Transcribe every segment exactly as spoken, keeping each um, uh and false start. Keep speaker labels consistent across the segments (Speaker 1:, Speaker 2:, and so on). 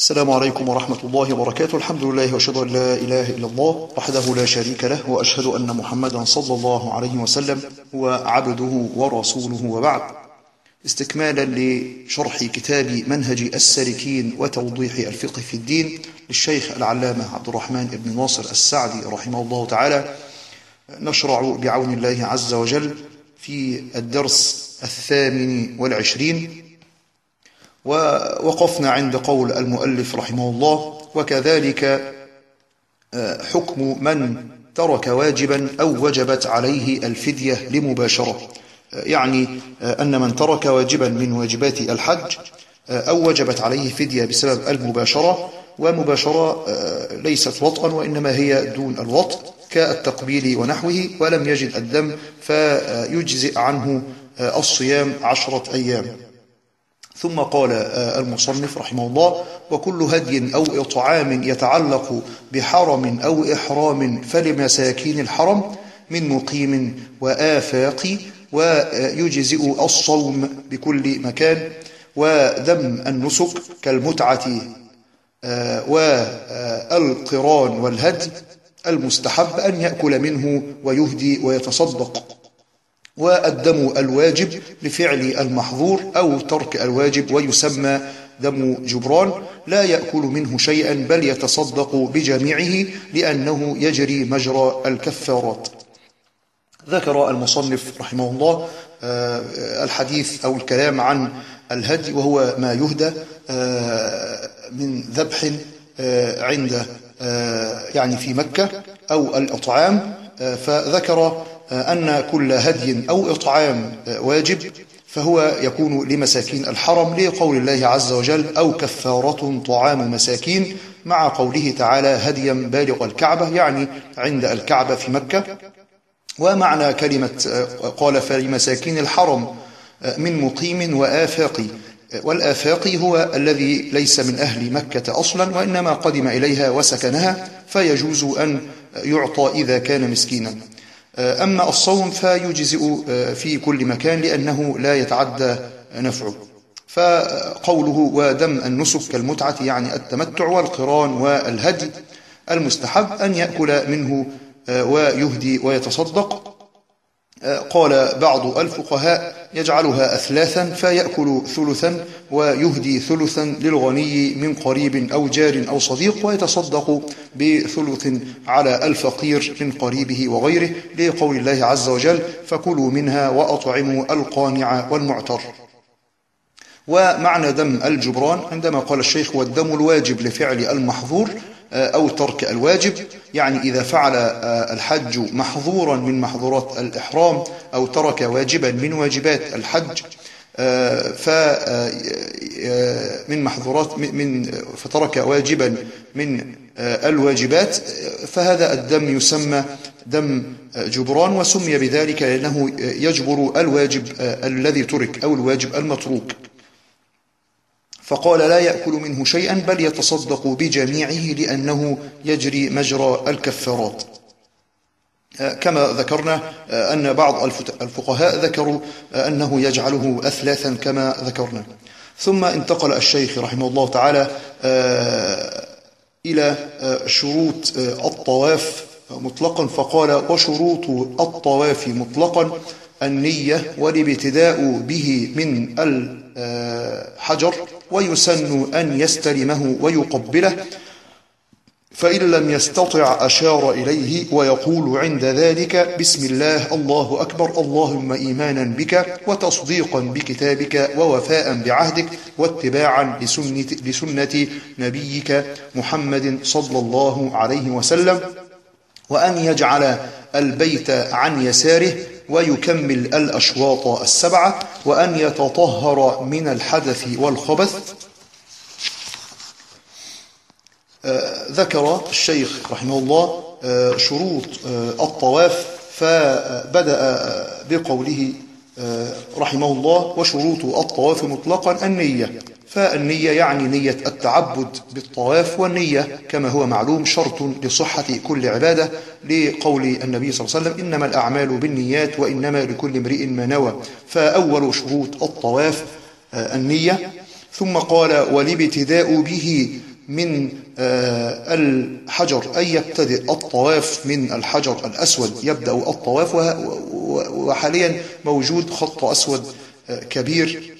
Speaker 1: السلام عليكم ورحمة الله وبركاته. الحمد لله وأشهد أن لا إله إلا الله وحده لا شريك له، وأشهد أن محمدا صلى الله عليه وسلم هو عبده ورسوله، وبعد. استكمالا لشرح كتاب منهج السالكين وتوضيح الفقه في الدين للشيخ العلامة عبد الرحمن بن ناصر السعدي رحمه الله تعالى، نشرع بعون الله عز وجل في الدرس الثامن والعشرين، ووقفنا عند قول المؤلف رحمه الله: وكذلك حكم من ترك واجبا أو وجبت عليه الفدية لمباشرة. يعني أن من ترك واجبا من واجبات الحج أو وجبت عليه فدية بسبب المباشرة، ومباشرة ليست وطئا وإنما هي دون الوطء كالتقبيل ونحوه، ولم يجد الدم فيجزئ عنه الصيام عشرة أيام. ثم قال المصنف رحمه الله: وكل هدي أو إطعام يتعلق بحرم أو إحرام فلمساكين الحرم من مقيم وآفاق، ويجزئ الصوم بكل مكان، ودم النسك كالمتعة والقران والهدي المستحب أن يأكل منه ويهدي ويتصدق، والدم الواجب لفعل المحظور أو ترك الواجب ويسمى دم جبران لا يأكل منه شيئا بل يتصدق بجميعه لأنه يجري مجرى الكفارات. ذكر المصنف رحمه الله الحديث أو الكلام عن الهدي، وهو ما يهدى من ذبح عند يعني في مكة أو الإطعام، فذكر أن كل هدي أو إطعام واجب فهو يكون لمساكين الحرم، لقول الله عز وجل: أو كفارة طعام مساكين، مع قوله تعالى: هديا بالغ الكعبة، يعني عند الكعبة في مكة. ومعنى كلمة قال فلمساكين الحرم من مقيم وآفاق، والآفاق هو الذي ليس من أهل مكة أصلا وإنما قدم إليها وسكنها، فيجوز أن يعطى إذا كان مسكينا. أما الصوم فيجزئ في كل مكان لأنه لا يتعدى نفعه. فقوله ودم النسك كالمتعة يعني التمتع، والقران والهدي المستحب أن يأكل منه ويهدي ويتصدق. قال بعض الفقهاء يجعلها أثلاثا، فيأكل ثلثا ويهدي ثلثا للغني من قريب أو جار أو صديق، ويتصدق بثلث على الفقير من قريبه وغيره، لقول الله عز وجل: فكلوا منها وأطعموا القانع والمعتر. ومعنى دم الجبران عندما قال الشيخ: والدم الواجب لفعل المحظور أو ترك الواجب، يعني إذا فعل الحج محظورا من محظورات الإحرام أو ترك واجبا من واجبات الحج من محظورات من فترك واجبا من الواجبات، فهذا الدم يسمى دم جبران، وسمي بذلك لأنه يجبر الواجب الذي ترك أو الواجب المتروك. فقال: لا يأكل منه شيئا بل يتصدق بجميعه لأنه يجري مجرى الكفارات. كما ذكرنا أن بعض الفقهاء ذكروا أنه يجعله أثلاثا كما ذكرنا. ثم انتقل الشيخ رحمه الله تعالى إلى شروط الطواف مطلقا، فقال: وشروط الطواف مطلقا النية والابتداء به من الحجر، ويسن أن يستلمه ويقبله، فإن لم يستطع أشار إليه ويقول عند ذلك: بسم الله، الله أكبر، اللهم إيمانا بك وتصديقا بكتابك ووفاء بعهدك واتباعا لسنة, لسنة نبيك محمد صلى الله عليه وسلم، وأن يجعل البيت عن يساره ويكمل الأشواط السبعة، وأن يتطهر من الحدث والخبث. ذكر الشيخ رحمه الله شروط الطواف، فبدأ بقوله رحمه الله: وشروط الطواف مطلقا النية. فالنية يعني نية التعبد بالطواف، والنية كما هو معلوم شرط لصحة كل عبادة، لقول النبي صلى الله عليه وسلم: إنما الأعمال بالنيات وإنما لكل امرئ ما نوى. فأول شروط الطواف النية. ثم قال: والابتداء به من الحجر أي يبتدئ الطواف من الحجر الأسود، يبدأ الطواف، وحاليا موجود خط أسود كبير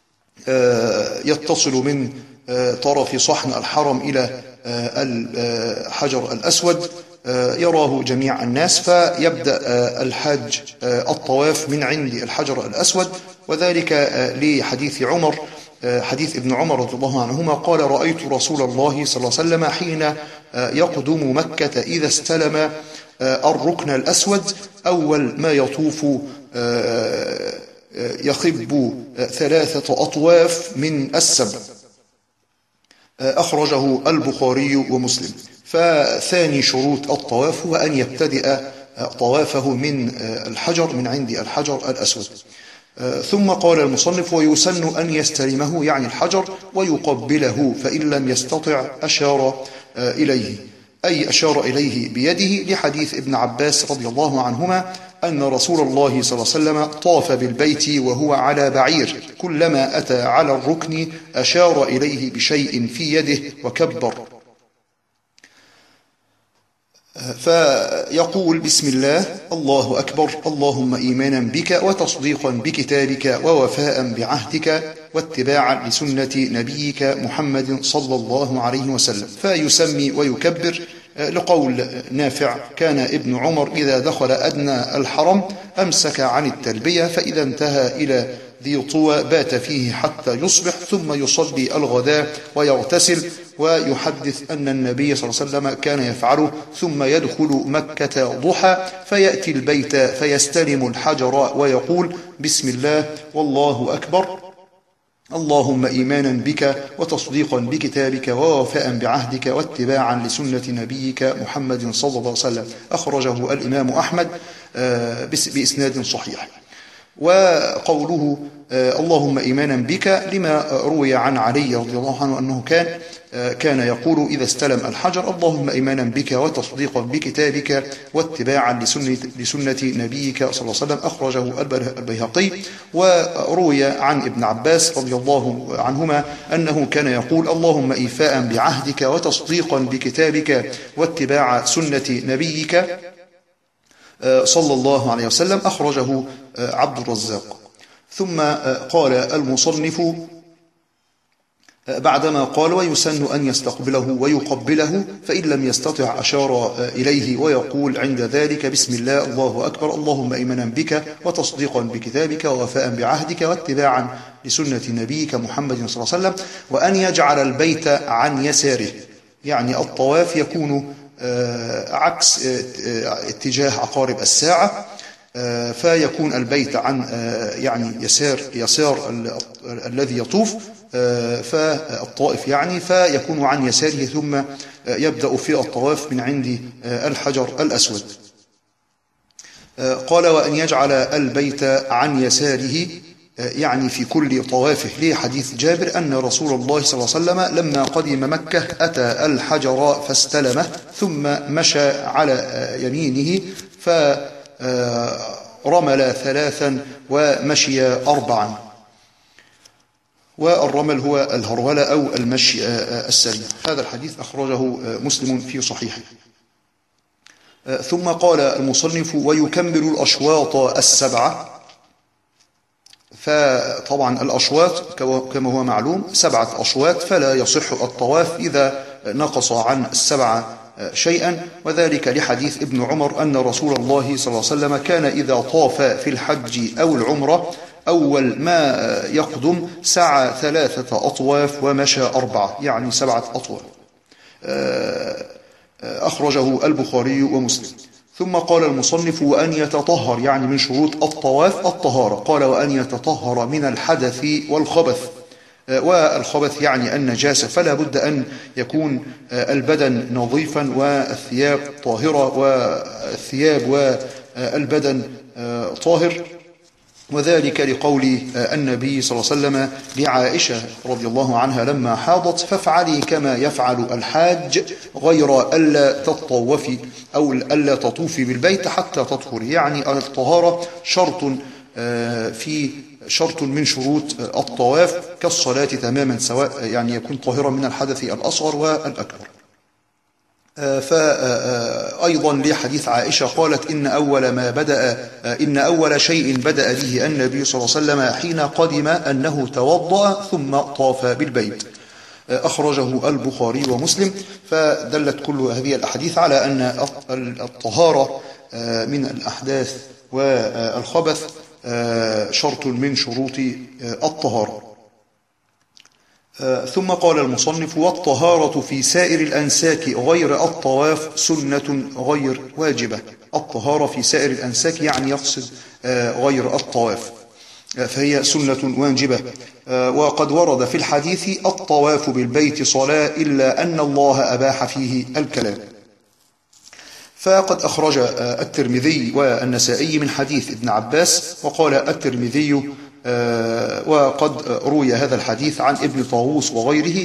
Speaker 1: يتصل من طرف صحن الحرم إلى الحجر الأسود يراه جميع الناس، فيبدأ الحاج الطواف من عند الحجر الأسود، وذلك لحديث عمر، حديث ابن عمر رضي الله عنهما قال: رأيت رسول الله صلى الله عليه وسلم حين يقدم مكة إذا استلم الركن الأسود أول ما يطوف يخب ثلاثة أطواف من السبع. أخرجه البخاري ومسلم. فثاني شروط الطواف هو أن يبتدئ طوافه من الحجر، من عند الحجر الأسود. ثم قال المصنف: ويسن أن يستلمه يعني الحجر ويقبله، فإن لم يستطع أشار إليه، أي أشار إليه بيده، لحديث ابن عباس رضي الله عنهما أن رسول الله صلى الله عليه وسلم طاف بالبيت وهو على بعير، كلما أتى على الركن أشار إليه بشيء في يده وكبر، فيقول: بسم الله، الله أكبر، اللهم إيمانا بك وتصديقا بكتابك ووفاء بعهدك واتباعا لسنة نبيك محمد صلى الله عليه وسلم. فيسمي ويكبر، لقول نافع: كان ابن عمر إذا دخل أدنى الحرم أمسك عن التلبية، فإذا انتهى إلى ذي طوى بات فيه حتى يصبح، ثم يصلي الغداء ويغتسل ويحدث أن النبي صلى الله عليه وسلم كان يفعله، ثم يدخل مكة ضحى فيأتي البيت فيستلم الحجر ويقول: بسم الله والله أكبر، اللهم إيمانا بك وتصديقا بكتابك ووفاء بعهدك واتباعا لسنة نبيك محمد صلى الله عليه وسلم. أخرجه الإمام أحمد بإسناد صحيح. وقوله اللهم إيمانا بك لما روي عن علي رضي الله عنه أنه كان كان يقول إذا استلم الحجر: اللهم إيمانا بك وتصديقا بكتابك واتباعا لسنة, لسنة نبيك صلى الله عليه وسلم. أخرجه البيهقي. وروي عن ابن عباس رضي الله عنهما أنه كان يقول: اللهم إيفاء بعهدك وتصديقا بكتابك واتباع سنة نبيك صلى الله عليه وسلم. أخرجه عبد الرزاق. ثم قال المصنف بعدما قال: ويسن أن يستقبله ويقبله، فإن لم يستطع أشار إليه ويقول عند ذلك: بسم الله، الله أكبر، اللهم إيمانا بك وتصديقا بكتابك ووفاء بعهدك واتباعا لسنة نبيك محمد صلى الله عليه وسلم. وأن يجعل البيت عن يساره، يعني الطواف يكون عكس اتجاه عقارب الساعة، فيكون البيت عن يعني يسار يسار الذي يطوف، فالطائف يعني، فيكون عن يساره، ثم يبدأ في الطواف من عند الحجر الأسود. قال: وأن يجعل البيت عن يساره، يعني في كل طوافه، لحديث جابر أن رسول الله صلى الله عليه وسلم لما قدم مكة أتى الحجر فاستلمه، ثم مشى على يمينه فرمل ثلاثا ومشي أربعا. والرمل هو الهرولة أو المشي السريع. هذا الحديث أخرجه مسلم في صحيحه. ثم قال المصنف: ويكمل الأشواط السبعة. فطبعا الأشواط كما هو معلوم سبعة أشواط، فلا يصح الطواف إذا نقص عن السبعة شيئا، وذلك لحديث ابن عمر أن رسول الله صلى الله عليه وسلم كان إذا طاف في الحج أو العمرة أول ما يقدم سعى ثلاثة أطواف ومشى أربعة، يعني سبعة أطواف. أخرجه البخاري ومسلم. ثم قال المصنف: وأن يتطهر، يعني من شروط الطواف الطهارة. قال: وأن يتطهر من الحدث والخبث. والخبث يعني النجاسة، فلا بد أن يكون البدن نظيفا والثياب طاهرة، والثياب والبدن طاهر، وذلك لقول النبي صلى الله عليه وسلم لعائشة رضي الله عنها لما حاضت: فافعلي كما يفعل الحاج غير ألا تطوفي أو ألا تطوفي بالبيت حتى تطهري. يعني الطهارة شرط في شرط من شروط الطواف كالصلاة تماما، سواء يعني يكون طاهرا من الحدث الأصغر والأكبر. فأيضا لحديث عائشة قالت إن أول ما بدأ إن أول شيء بدأ به النبي صلى الله عليه وسلم حين قدم أنه توضأ ثم طاف بالبيت. أخرجه البخاري ومسلم. فدلت كل هذه الأحاديث على أن الطهارة من الأحداث والخبث شرط من شروط الطهارة. ثم قال المصنف: والطهارة في سائر الأنساك غير الطواف سنة غير واجبة. الطهارة في سائر الأنساك يعني يقصد غير الطواف، فهي سنة واجبة. وقد ورد في الحديث: الطواف بالبيت صلاة إلا أن الله أباح فيه الكلام. فقد أخرج الترمذي والنسائي من حديث ابن عباس. وقال الترمذي: وقد روي هذا الحديث عن ابن طاووس وغيره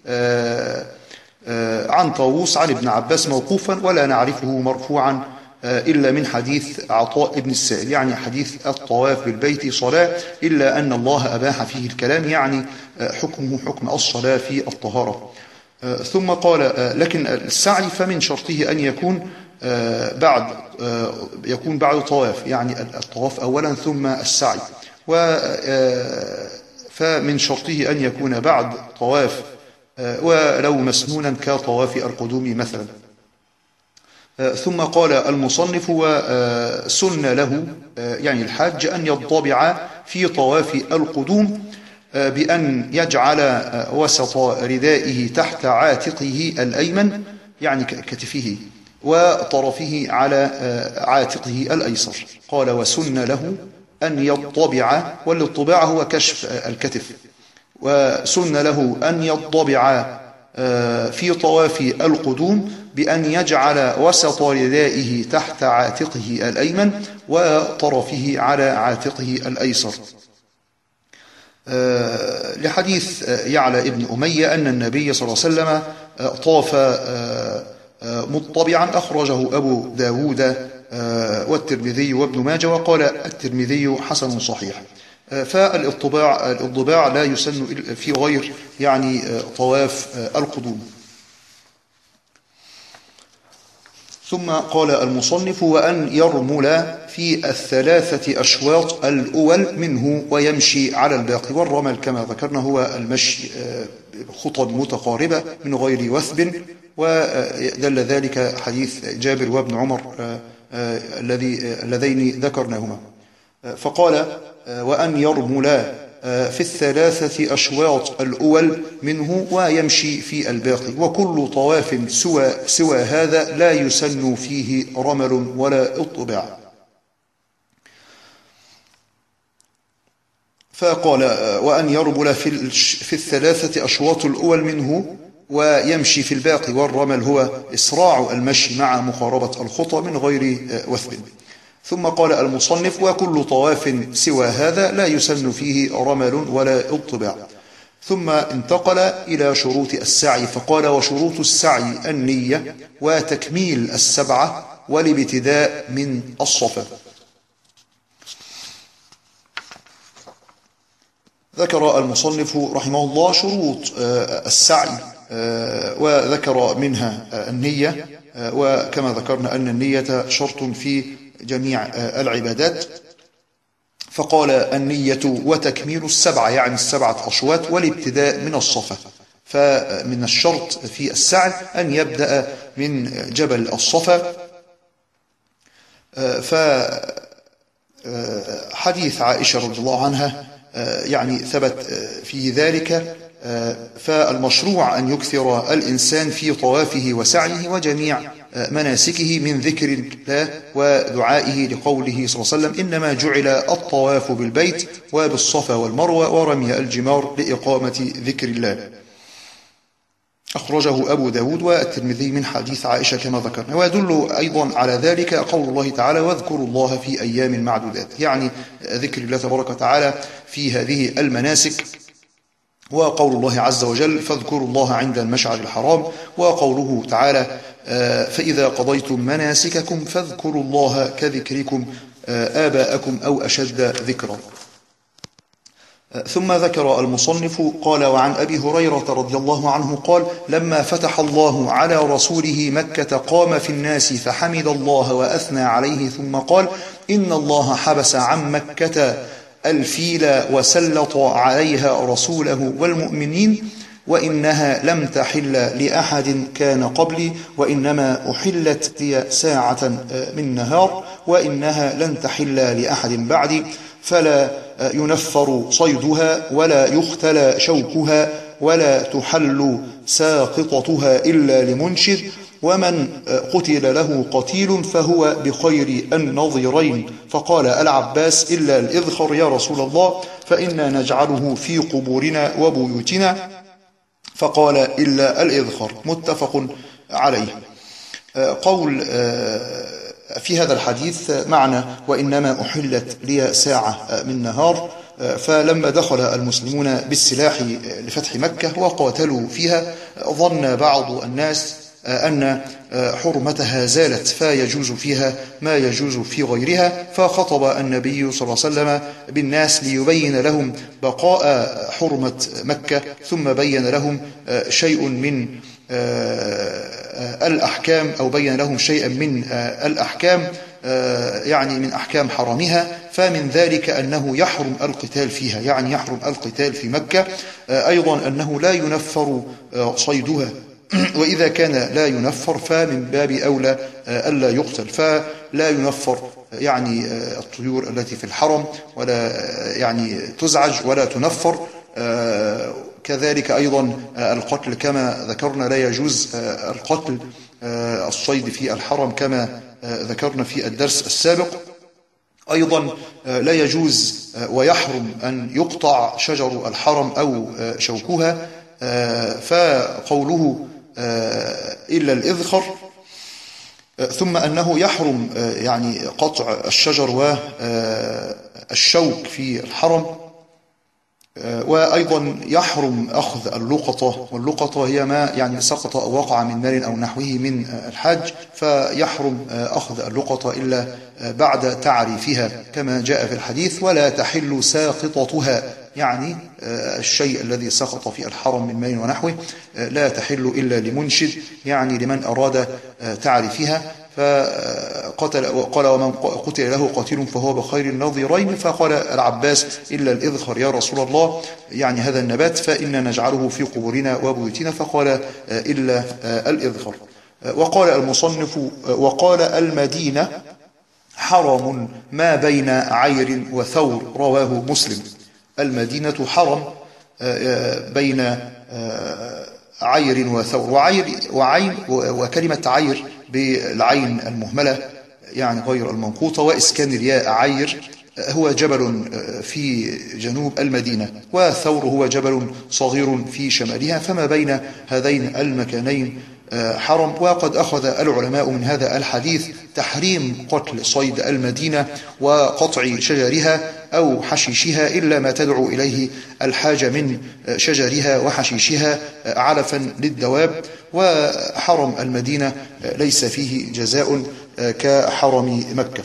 Speaker 1: عن طاووس عن ابن عباس موقوفا، ولا نعرفه مرفوعا إلا من حديث عطاء ابن السائب، يعني حديث الطواف بالبيت صلاة إلا أن الله أباح فيه الكلام، يعني حكمه حكم الصلاة في الطهارة. ثم قال: لكن السعي فمن شرطه أن يكون بعد يكون بعد طواف، يعني الطواف أولا ثم السعي. و فمن شرطه أن يكون بعد طواف ولو مسنونا كطواف القدوم مثلا. ثم قال المصنف: وسن له يعني الحاج أن يضطبع في طواف القدوم بأن يجعل وسط ردائه تحت عاتقه الأيمن، يعني كتفه، وطرفه على عاتقه الأيسر. قال: وسن له أن يضطبع، والاضطباع هو كشف الكتف. وسن له أن يضطبع في طواف القدوم بأن يجعل وسط ردائه تحت عاتقه الأيمن وطرفه على عاتقه الأيسر، لحديث يعلى ابن أمية أن النبي صلى الله عليه وسلم طاف مضطبعا. أخرجه أبو داود والترمذي وابن ماجه، وقال الترمذي حسن صحيح. فالاضطباع الاضطباع لا يسن في غير يعني طواف القدوم. ثم قال المصنف: وأن يرمل في الثلاثة أشواط الأول منه ويمشي على الباقي. والرمل كما ذكرنا هو المشي خطى متقاربة من غير وثب، ودل ذلك حديث جابر وابن عمر الذي اللذين ذكرناهما. فقال: وأن يرمل في الثلاثة أشواط الأول منه ويمشي في الباقي، وكل طواف سوى, سوى هذا لا يسن فيه رمل ولا اضطباع. فقال: وأن يرمل في, في الثلاثة أشواط الأول منه ويمشي في الباقي. والرمل هو إسراع المشي مع مقاربة الخطى من غير وثب. ثم قال المصنف: وكل طواف سوى هذا لا يسن فيه رمل ولا اضطباع. ثم انتقل إلى شروط السعي، فقال: وشروط السعي النية وتكميل السبعة والابتداء من الصفا. ذكر المصنف رحمه الله شروط السعي، وذكر منها النية، وكما ذكرنا أن النية شرط في جميع العبادات. فقال: النية وتكميل السبعة، يعني السبعة أشواط، والابتداء من الصفا. فمن الشرط في السعي أن يبدأ من جبل الصفا. فحديث عائشة رضي الله عنها يعني ثبت في ذلك. فالمشروع أن يكثر الإنسان في طوافه وسعيه وجميع مناسكه من ذكر الله ودعائه، لقوله صلى الله عليه وسلم: إنما جعل الطواف بالبيت وبالصفا والمروة ورمي الجمار لإقامة ذكر الله. أخرجه أبو داود والترمذي من حديث عائشة كما ذكرنا. ويدل أيضا على ذلك قول الله تعالى: واذكروا الله في أيام معدودات، يعني ذكر الله تبارك وتعالى في هذه المناسك. وقول الله عز وجل: فاذكروا الله عند المشعر الحرام. وقوله تعالى: فإذا قضيتم مناسككم فاذكروا الله كذكركم آباءكم أو أشد ذكرا. ثم ذكر المصنف قال: وعن أبي هريرة رضي الله عنه قال: لما فتح الله على رسوله مكة قام في الناس فحمد الله وأثنى عليه، ثم قال: إن الله حبس عن مكة الفيل وسلط عليها رسوله والمؤمنين، وإنها لم تحل لأحد كان قبلي، وإنما أحلت لي ساعة من نهار، وإنها لن تحل لأحد بعدي، فلا ينفر صيدها ولا يختلى شوكها ولا تحل ساقطتها إلا لمنشد، ومن قتل له قتيل فهو بخير النظيرين. فقال العباس: إلا الإذخر يا رسول الله، فإنا نجعله في قبورنا وبيوتنا. فقال: إلا الإذخر. متفق عليه. قول في هذا الحديث معنى وإنما أحلت لي ساعة من نهار، فلما دخل المسلمون بالسلاح لفتح مكة وقاتلوا فيها، ظن بعض الناس أن حرمتها زالت فيجوز فيها ما يجوز في غيرها، فخطب النبي صلى الله عليه وسلم بالناس ليبين لهم بقاء حرمة مكة، ثم بين لهم شيء من الأحكام أو بين لهم شيئا من الأحكام، يعني من أحكام حرمها. فمن ذلك أنه يحرم القتال فيها، يعني يحرم القتال في مكة. أيضا أنه لا ينفر صيدها، وإذا كان لا ينفر فمن باب أولى ألا يقتل، فلا ينفر يعني الطيور التي في الحرم، ولا يعني تزعج ولا تنفر. كذلك أيضا القتل كما ذكرنا لا يجوز القتل الصيد في الحرم كما ذكرنا في الدرس السابق. أيضا لا يجوز ويحرم أن يقطع شجر الحرم أو شوكها. فقوله إلا الإذخر، ثم أنه يحرم يعني قطع الشجر والشوك في الحرم، وأيضا يحرم أخذ اللقطة، واللقطة هي ما يعني سقط أو وقع من مال أو نحوه من الحج، فيحرم أخذ اللقطة إلا بعد تعريفها كما جاء في الحديث: ولا تحل ساقطتها، يعني الشيء الذي سقط في الحرم من مال ونحوه لا تحل إلا لمنشد، يعني لمن أراد تعريفها. فقتل وقال: ومن قتل له قتيل فهو بخير النظيرين. فقال العباس: إلا الإذخر يا رسول الله، يعني هذا النبات، فإنا نجعله في قبورنا وبيوتنا. فقال: إلا الإذخر. وقال المصنف: وقال المدينة حرم ما بين عير وثور، رواه مسلم. المدينة حرم بين عير وثور، وعير وعين، وكلمة عير بالعين المهملة يعني غير المنقوطة، وإسكان الياء عير هو جبل في جنوب المدينة، وثور هو جبل صغير في شمالها، فما بين هذين المكانين حرم. وقد أخذ العلماء من هذا الحديث تحريم قتل صيد المدينة وقطع شجرها أو حشيشها إلا ما تدعو إليه الحاجة من شجرها وحشيشها علفا للدواب، وحرم المدينة ليس فيه جزاء كحرم مكة.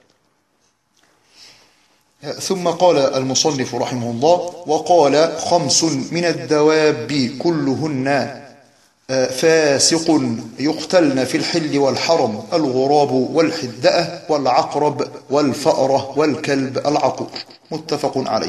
Speaker 1: ثم قال المصنف رحمه الله: وقال: خمس من الدواب كلهن فاسق يقتلن في الحل والحرم: الغراب والحدأة والعقرب والفأرة والكلب العقور. متفق عليه.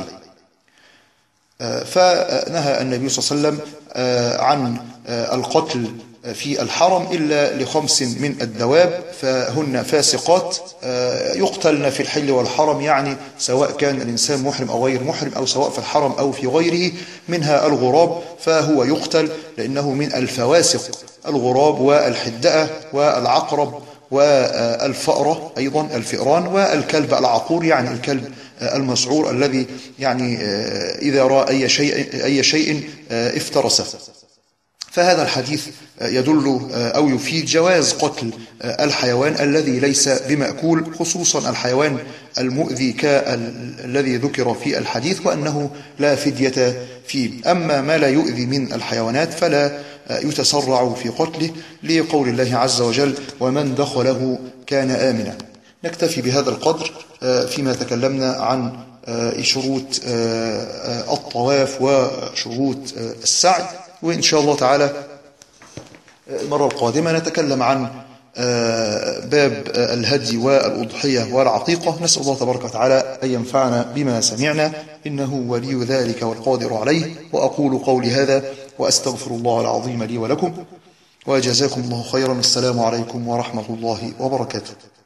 Speaker 1: فنهى النبي صلى الله عليه وسلم عن القتل في الحرم إلا لخمس من الدواب، فهن فاسقات يقتلن في الحل والحرم، يعني سواء كان الإنسان محرم أو غير محرم، أو سواء في الحرم أو في غيره. منها الغراب فهو يقتل لأنه من الفواسق، الغراب والحدأة والعقرب والفأرة أيضا الفئران، والكلب العقور يعني الكلب المسعور الذي يعني إذا رأى أي شيء, أي شيء افترسه. فهذا الحديث يدل أو يفيد جواز قتل الحيوان الذي ليس بمأكول، خصوصا الحيوان المؤذي كالذي ذكر في الحديث، وأنه لا فدية فيه. أما ما لا يؤذي من الحيوانات فلا يتسرع في قتله، لقول الله عز وجل: ومن دخله كان آمنا. نكتفي بهذا القدر فيما تكلمنا عن شروط الطواف وشروط السعي، وإن شاء الله تعالى المرة القادمة نتكلم عن باب الهدي والأضحية والعقيقة. نسأل الله تبارك وتعالى أن ينفعنا بما سمعنا، إنه ولي ذلك والقادر عليه. وأقول قولي هذا وأستغفر الله العظيم لي ولكم، وجزاكم الله خيرا. السلام عليكم ورحمة الله وبركاته.